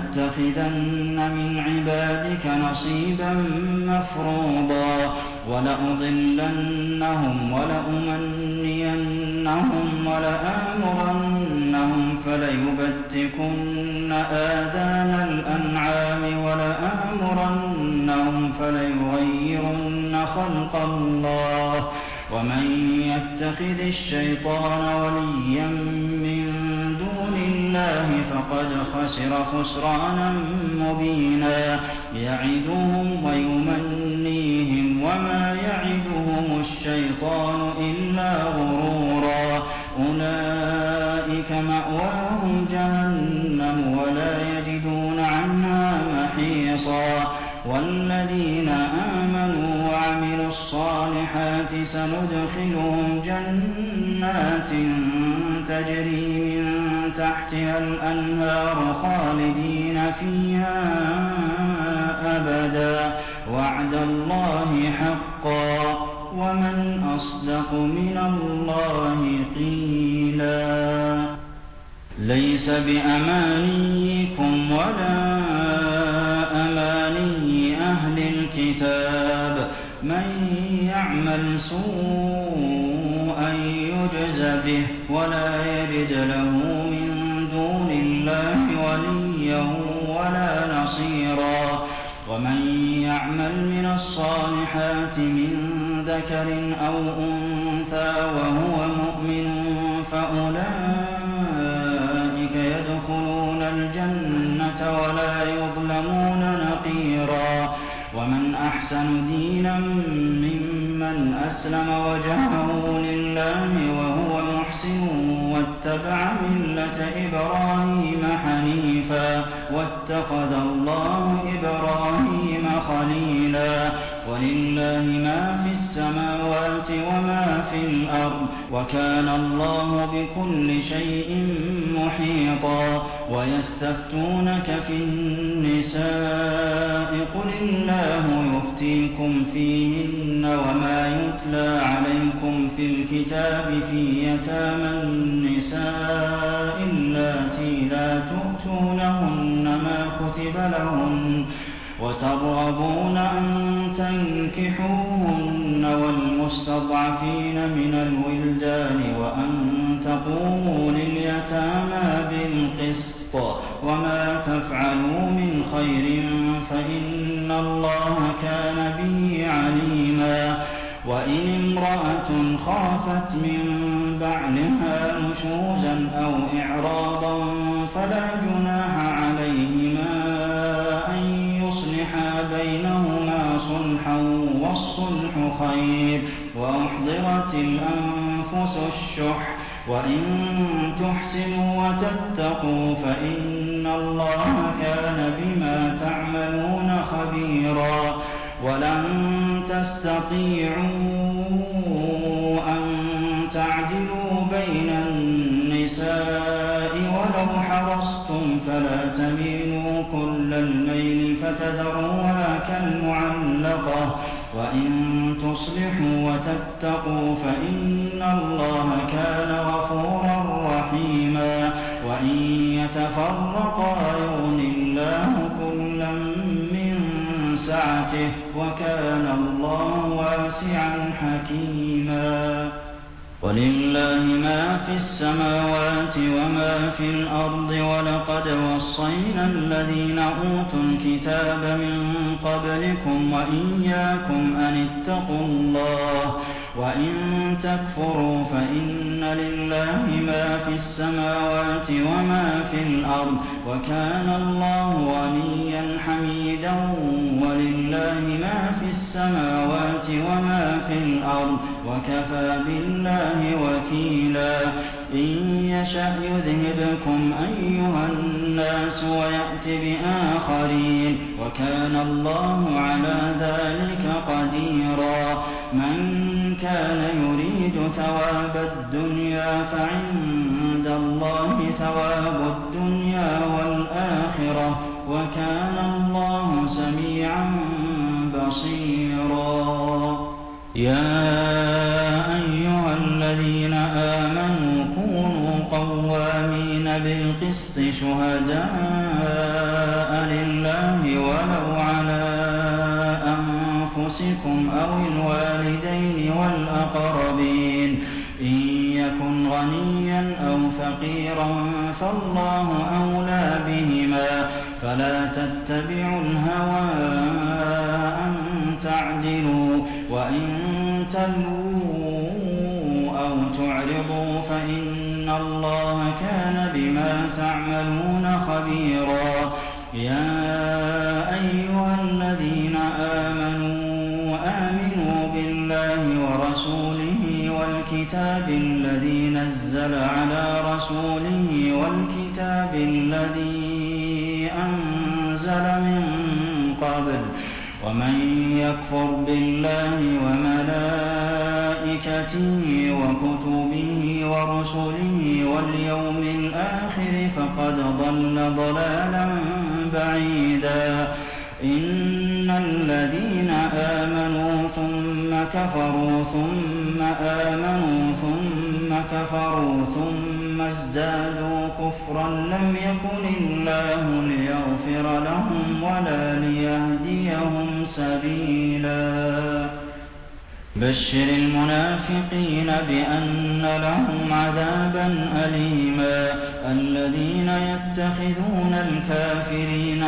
وَلَأَتَّخِذَنَّ مِنْ عِبَادِكَ نَصِيبًا مَّفْرُوضًا وَلَأُضِلَّنَّهُمْ وَلَأُمَنِّيَنَّهُمْ وَلَآمُرَنَّهُمْ فَلَيُبَتِّكُنَّ آذَانَ الْأَنْعَامِ وَلَآمُرَنَّهُمْ فَلَيُغَيِّرُنَّ خَلْقَ اللَّهِ ۚ وَمَن يَتَّخِذِ الشَّيْطَانَ وَلِيًّا مِّن دُونِ اللَّهِ فَقَدْ خَسِرَ خُسْرَانًا مُّبِينًا يَعِدُهُمْ وَيُمَنِّيهِمْ وَمَا يَعِدُهُمُ الشَّيْطَانُ إِلَّا غُرُورًا أُولَٰئِكَ مَأْوَاهُمْ جَهَنَّمُ وَلَا يَجِدُونَ عَنْهَا مَحِيصًا وَالَّذِينَ آمَنُوا وَعَمِلُوا الصَّالِحَاتِ سَنُدْخِلُهُمْ جَنَّاتٍ تَجْرِي مِن تَحْتِهَا الْأَنْهَارُ خَالِدِينَ فِيهَا أَبَدًا ۖ وَعْدَ اللَّهِ حَقًّا ۚ وَمَنْ أَصْدَقُ مِنَ اللَّهِ قِيلًا لَيْسَ بِأَمَانِيِّكُمْ وَلَا أَمَانِيِّ أَهْلِ الْكِتَابِ ۗ مَن يَعْمَلْ سُوءًا يُجْزَ بِهِ وَلَا يَجِدْ لَهُ مِن دُونِ اللَّهِ وَلِيًّا وَلَا نَصِيرًا وَمَن يَعْمَلْ مِنَ الصَّالِحَاتِ مِن ذَكَرٍ أَوْ أُنثَىٰ وَهُوَ مُؤْمِنٌ فَأُولَٰئِكَ يَدْخُلُونَ الْجَنَّةَ وَلَا يُظْلَمُونَ نَقِيرًا وَمَنْ أَحْسَنُ دِينًا مِّمَّنْ أَسْلَمَ وَجْهَهُ لِلَّهِ وَهُوَ مُحْسِنٌ وَاتَّبَعَ مِلَّةَ إِبْرَاهِيمَ حَنِيفًا ۗ وَاتَّخَذَ اللَّهُ إِبْرَاهِيمَ خَلِيلًا وَلِلَّهِ مَا فِي السَّمَاوَاتِ وَمَا فِي الْأَرْضِ ۚ وَكَانَ اللَّهُ بِكُلِّ شَيْءٍ مُّحِيطًا وَيَسْتَفْتُونَكَ فِي النِّسَاءِ ۖ قُلِ اللَّهُ يُفْتِيكُمْ فِيهِنَّ وَمَا يُتْلَىٰ عَلَيْكُمْ فِي الْكِتَابِ فِي يَتَامَى النِّسَاءِ اللَّاتِي لَا تُؤْتُونَهُنَّ مَا كُتِبَ لَهُنَّ وَتَرْغَبُونَ أَن تَنكِحُوهُنَّ وَالْمُسْتَضْعَفِينَ مِنَ الْوِلْدَانِ وَأَن تَقُومُوا لِلْيَتَامَىٰ بِالْقِسْطِ ۚ وَمَا تَفْعَلُوا مِنْ خَيْرٍ فَإِنَّ اللَّهَ كَانَ بِهِ عَلِيمًا وَإِنِ امْرَأَةٌ خَافَتْ مِن بَعْلِهَا نُشُوزًا أَوْ إِعْرَاضًا فَلَا جُنَاحَ عَلَيْهِمَا أَن يُصْلِحَا بَيْنَهُمَا صُلْحًا ۚ وَالصُّلْحُ خَيْرٌ ۗ وَأُحْضِرَتِ الْأَنفُسُ الشُّحَّ ۚ وَإِن تُحْسِنُوا وَتَتَّقُوا فَإِنَّ اللَّهَ كَانَ بِمَا تَعْمَلُونَ خَبِيرًا وَلَن تَسْتَطِيعُوا أَن تَعْدِلُوا بَيْنَ النِّسَاءِ وَلَوْ حَرَصْتُمْ فَلَا تَمِيلُوا كُلَّ الْمَيْلِ فَتَذَرُوهَا كَالْمُعَلَّقَةِ ۚ وَإِن تُصْلِحُوا وَتَتَّقُوا فَإِنَّ اللَّهَ كَانَ غَفُورًا رَّحِيمًا وَإِن يَتَفَرَّقَا يُغْنِ اللَّهُ كُلًّا مِّن سَعَتِهِ ۚ وَكَانَ اللَّهُ وَاسِعًا حَكِيمًا وَلِلَّهِ مَا فِي السَّمَاوَاتِ وَمَا فِي الْأَرْضِ ۚ وَلَقَدْ وَصَّيْنَا الَّذِينَ أُوتُوا الْكِتَابَ مِن قَبْلِكُمْ وَإِيَّاكُمْ أَنِ اتَّقُوا اللَّهَ ۚ وَإِن تَكْفُرُوا فَإِنَّ لِلَّهِ مَا فِي السَّمَاوَاتِ وَمَا فِي الْأَرْضِ ۚ وَكَانَ اللَّهُ غَنِيًّا حَمِيدًا وَلِلَّهِ مَا فِي السَّمَاوَاتِ وَمَا فِي الْأَرْضِ ۚ وَكَفَىٰ بِاللَّهِ وَكِيلًا إِن يَشَأْ يُذْهِبْكُمْ أَيُّهَا النَّاسُ وَيَأْتِ بِآخَرِينَ ۚ وَكَانَ اللَّهُ عَلَىٰ ذَٰلِكَ قَدِيرًا مَن كَانَ يُرِيدُ ثَوَابَ الدُّنْيَا فَعِندَ اللَّهِ ثَوَابُ الدُّنْيَا وَالْآخِرَةِ ۚ وَكَانَ اللَّهُ سَمِيعًا بَصِيرًا يَا أَيُّهَا الَّذِينَ آمَنُوا كُونُوا قَوَّامِينَ بِالْقِسْطِ شُهَدَاءَ والأقربين إن يكن غنيا أو فقيرا فالله أولى بهما فلا تتبعوا الهوى أن تعدلوا وإن تلووا أو تعرضوا فإن الله كان بما تعملون خبيرا يا أيها الذين آمنوا آمنوا بالله ورسوله والكتاب الذي نزل على رسوله والكتاب الذي أنزل من قبل ومن يكفر بالله وملائكته وكتبه ورسله واليوم الآخر فقد ضل ضلالا بعيدا إن الذين آمنوا ثم كفروا ثم آمنوا ثم كفروا ثم ازدادوا كفرا لم يكن الله ليغفر لهم ولا ليهديهم سبيلا بشر المنافقين بأن لهم عذابا أليما الذين يتخذون الكافرين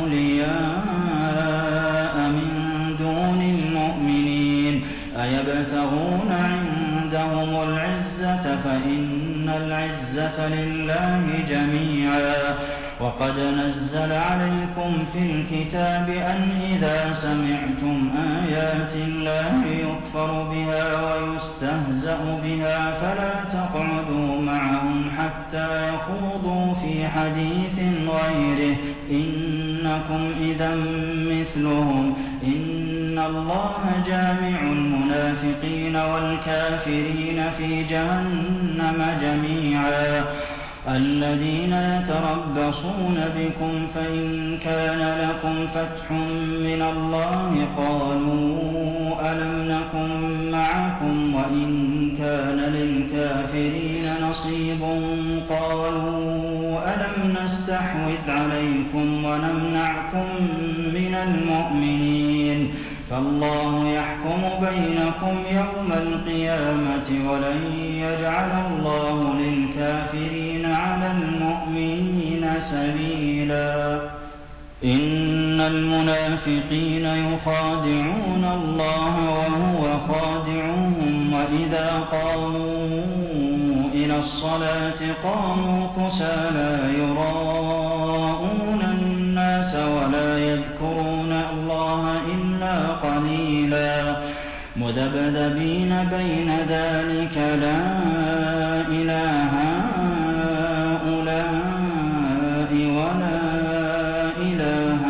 أولياء من دون المؤمنين أيبتغون عندهم العزة فإن العزة لله جميعا وقد نزل عليكم في الكتاب أن إذا سمعتم آيات الله يكفر بها ويستهزأ بها فلا تقعدوا معهم حتى يخوضوا في حديث غيره إنكم إذا مثلهم إن الله جامع المنافقين والكافرين في جهنم جميعا الذين يتربصون بكم فإن كان لكم فتح من الله قالوا ألم نكن معكم وإن كان للكافرين نصيب قالوا ألم نستحوذ عليكم ونمنعكم من المؤمنين فالله يحكم بينكم يوم القيامة ولن يجعل الله للكافرين على المؤمنين سبيلا إن المنافقين يخادعون الله وهو خادعهم وإذا قاموا إلى الصلاة قاموا كسالى يراءون الناس ولا يذكرون الله إلا قليلا مذبذبين بين ذلك لا إله هؤلاء ولا إله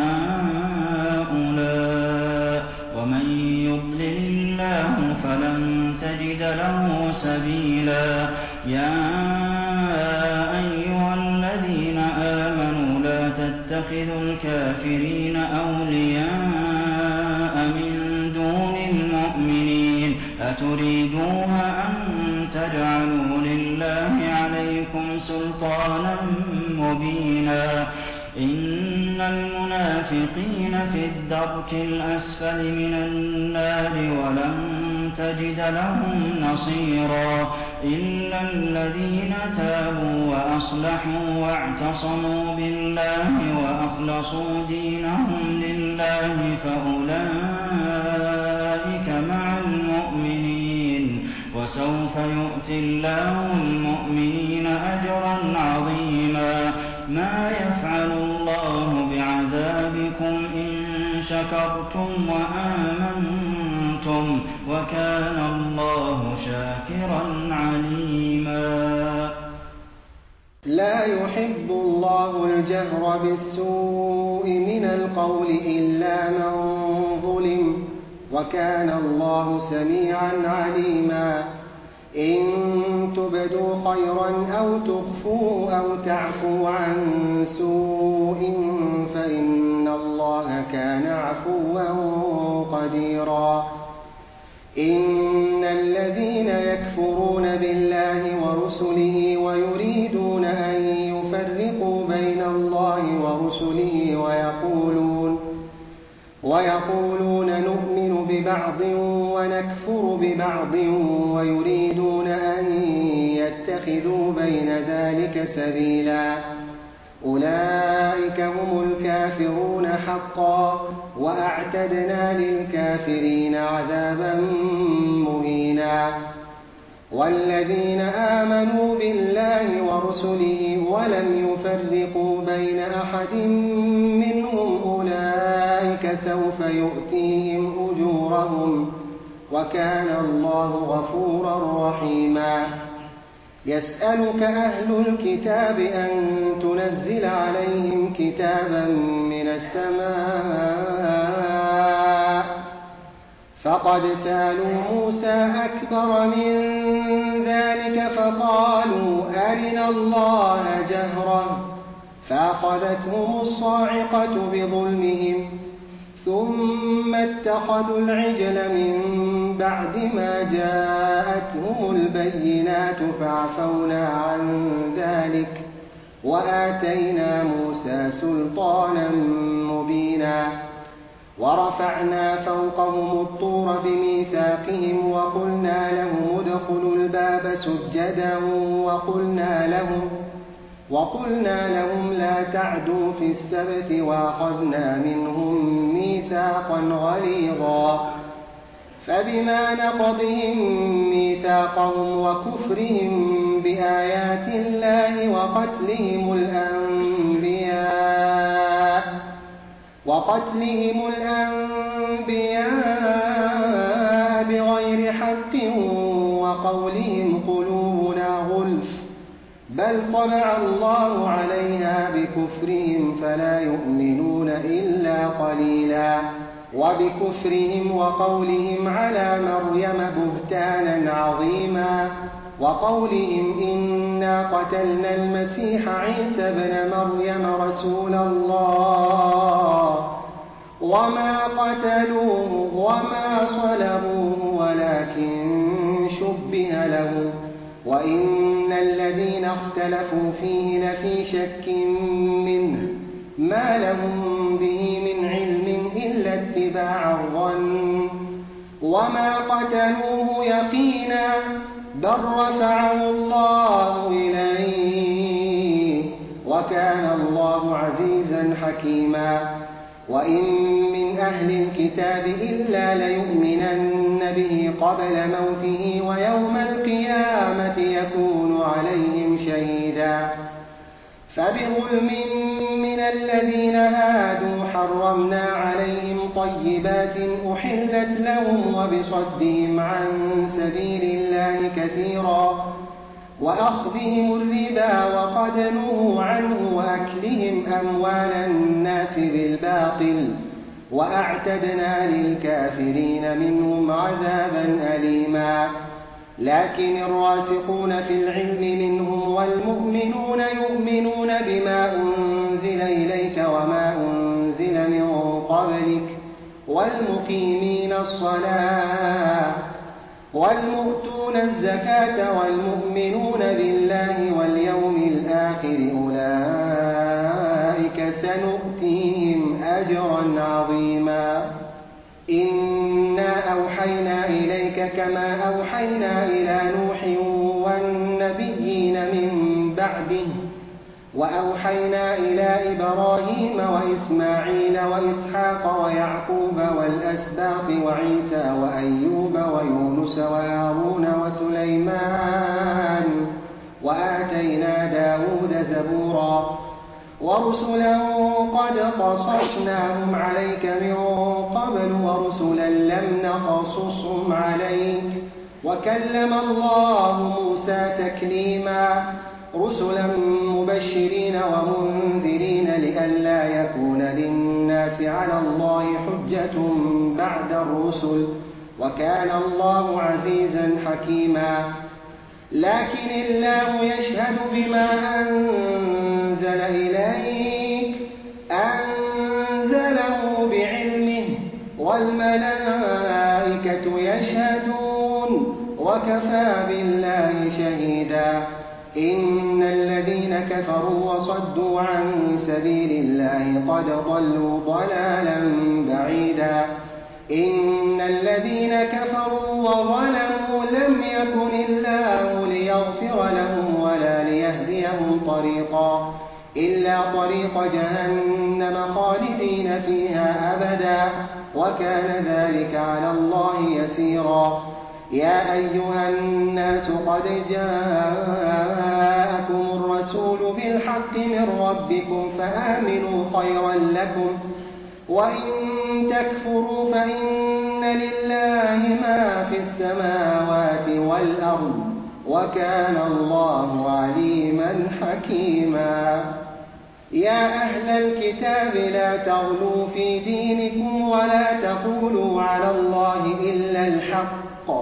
هؤلاء ومن يضلل الله فلن تجد له سبيلا يا أيها الذين آمنوا لا تتخذوا الكافرين أولياء من دون المؤمنين أتريدون أن تجعلوا لله عليكم سلطانا مبينا إن المنافقين في الدرك الأسفل من النار ولن تجد لهم نصيرا إلا الذين تابوا وأصلحوا واعتصموا بالله وأخلصوا دينهم لله فأولئك مع المؤمنين وسوف يؤتي الله المؤمنين أجرا عظيما ما يفعل الله بعذابكم إن شكرتم وآمنتم وكان الله شاكرا عليما لا يحب الله الجهر بالسوء من القول إلا من ظلم وكان الله سميعا عليما إن تبدوا خيرا أو تخفوا أو تعفوا عن سوء فإن الله كان عفوا قديرا إن الذين يكفرون بالله ورسله ويريدون أن يفرقوا بين الله ورسله ويقولون ويقولون نؤمن ببعض ونكفر يكفر ببعض ويريدون أن يتخذوا بين ذلك سبيلا أولئك هم الكافرون حقا وأعتدنا للكافرين عذابا مهينا والذين آمنوا بالله ورسله ولم يفرقوا بين أحد منهم أولئك سوف يؤتيهم أجورهم وكان الله غفورا رحيما يسألك أهل الكتاب أن تنزل عليهم كتابا من السماء فقد سألوا موسى أكبر من ذلك فقالوا أرنا الله جهرة فأخذتهم الصاعقة بظلمهم ثم اتخذوا العجل من بعد ما جاءتهم البينات فعفونا عن ذلك وآتينا موسى سلطانا مبينا ورفعنا فوقهم الطور بميثاقهم وقلنا لهم ادخلوا الباب سجدا وقلنا لهم وقلنا لهم لا تعدوا في السبت وأخذنا منهم ميثاقا غليظا فبما نقضهم ميثاقهم وكفرهم بآيات الله وقتلهم الأنبياء وقتلهم الأنبياء بغير حق وقولهم قلوبنا غلف بل طبع الله عليها بكفرهم فلا يؤمنون إلا قليلا وبكفرهم وقولهم على مريم بهتانا عظيما وقولهم إنا قتلنا المسيح عيسى ابن مريم رسول الله وما قتلوه وما صلبوه ولكن شبه له وإن الذين اختلفوا فيه لفي شك منه ما لهم به من علم إلا اتباع الظن وما قتلوه يقينا بل رفعه الله إليه وكان الله عزيزا حكيما وإن من أهل الكتاب إلا ليؤمنن به قبل موته ويوم القيامة يكون عليهم شهيدا فبظلم من الذين هادوا حرمنا عليهم طيبات أحلت لهم وبصدهم عن سبيل الله كثيرا وأخذهم الربا وقد نهوا عنه وأكلهم أموال الناس بالباطل وأعتدنا للكافرين منهم عذابا أليما لكن الراسخون في العلم منهم والمؤمنون يؤمنون بما أنزل إليك وما أنزل من قبلك والمقيمين الصلاة والمؤتون الزكاة والمؤمنون بالله واليوم الآخر أولئك سنؤتيهم أجرا عظيما إنا أوحينا إليك كما أوحينا إلى نوح والنبيين من بعده وأوحينا إلى إبراهيم وإسماعيل وإسحاق ويعقوب والأسباط وعيسى وأيوب ويونس وهارون وسليمان وآتينا داود زبورا ورسلا قد قصصناهم عليك من قبل ورسلا لم نقصصهم عليك وكلم الله موسى تكليما رسلا مبشرين ومنذرين لئلا يكون للناس على الله حجة بعد الرسل وكان الله عزيزا حكيما لكن الله يشهد بما أنزل إليك أنزله بعلمه والملائكة يشهدون وكفى بالله شهيدا إن الذين كفروا وصدوا عن سبيل الله قد ضلوا ضلالا بعيدا إن إن الذين كفروا وظلموا لم يكن الله ليغفر لهم ولا ليهديهم طريقا إلا طريق جهنم خالدين فيها أبدا وكان ذلك على الله يسيرا. يا أيها الناس قد جاءكم الرسول بالحق من ربكم فآمنوا خيرا لكم وإن تكفروا فإن لله ما في السماوات والأرض وكان الله عليما حكيما. يا أهل الكتاب لا تغلوا في دينكم ولا تقولوا على الله إلا الحق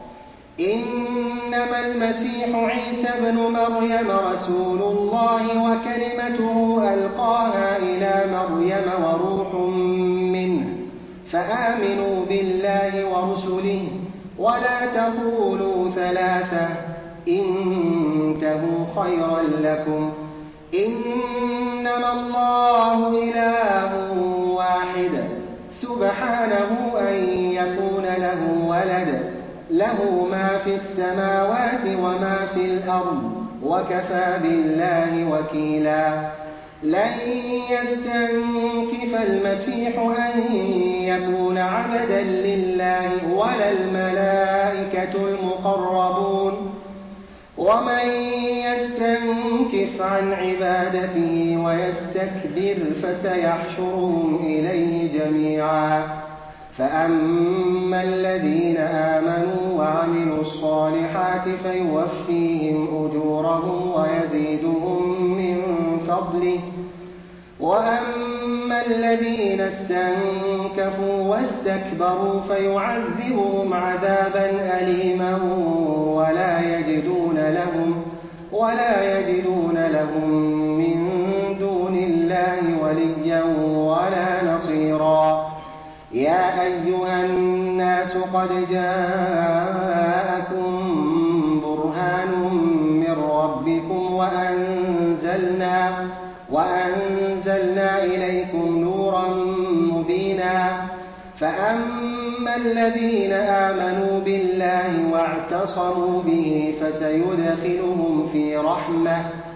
إنما المسيح عيسى ابن مريم رسول الله وكلمته ألقاها إلى مريم وروح منه فآمنوا بالله ورسله ولا تقولوا ثلاثة انتهوا خيرا لكم إنما الله إله واحد سبحانه أن يكون له ولد له ما في السماوات وما في الأرض وكفى بالله وكيلا. لن يستنكف المسيح أن يكون عبدا لله ولا الملائكة المقربون ومن يستنكف عن عبادته ويستكبر فسيحشرهم إليه جميعا. فأما الذين آمنوا وعملوا الصالحات فيوفيهم أجورهم ويزيدهم من فضله وأما الذين استنكفوا واستكبروا فيعذبهم عذابا أليما ولا يجدون لهم ولا يجدون لهم من دون الله وليا ولا نصيرا. يا أيها الناس قد جاءكم برهان من ربكم وأنزلنا وأنزلنا إليكم نورا مبينا. فأما الذين آمنوا بالله واعتصموا به فسيدخلهم في رحمة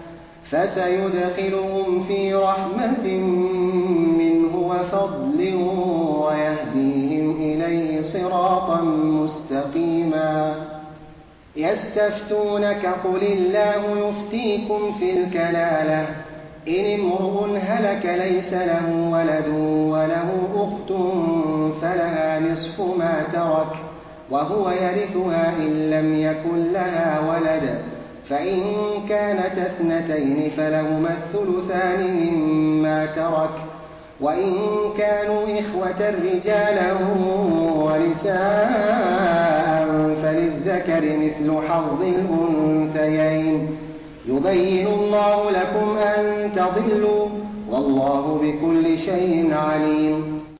فسيدخلهم في رحمة منه وفضل ويهديهم إليه صراطا مستقيما. يستفتونك قل الله يفتيكم في الكلالة إن امرؤ هلك ليس له ولد وله أخت فلها نصف ما ترك وهو يرثها إن لم يكن لها ولد فإن كانت اثنتين فلهما الثلثان مما ترك وإن كانوا إخوة رجالا ونساء فللذكر مثل حظ الأنثيين يبين الله لكم أن تضلوا والله بكل شيء عليم.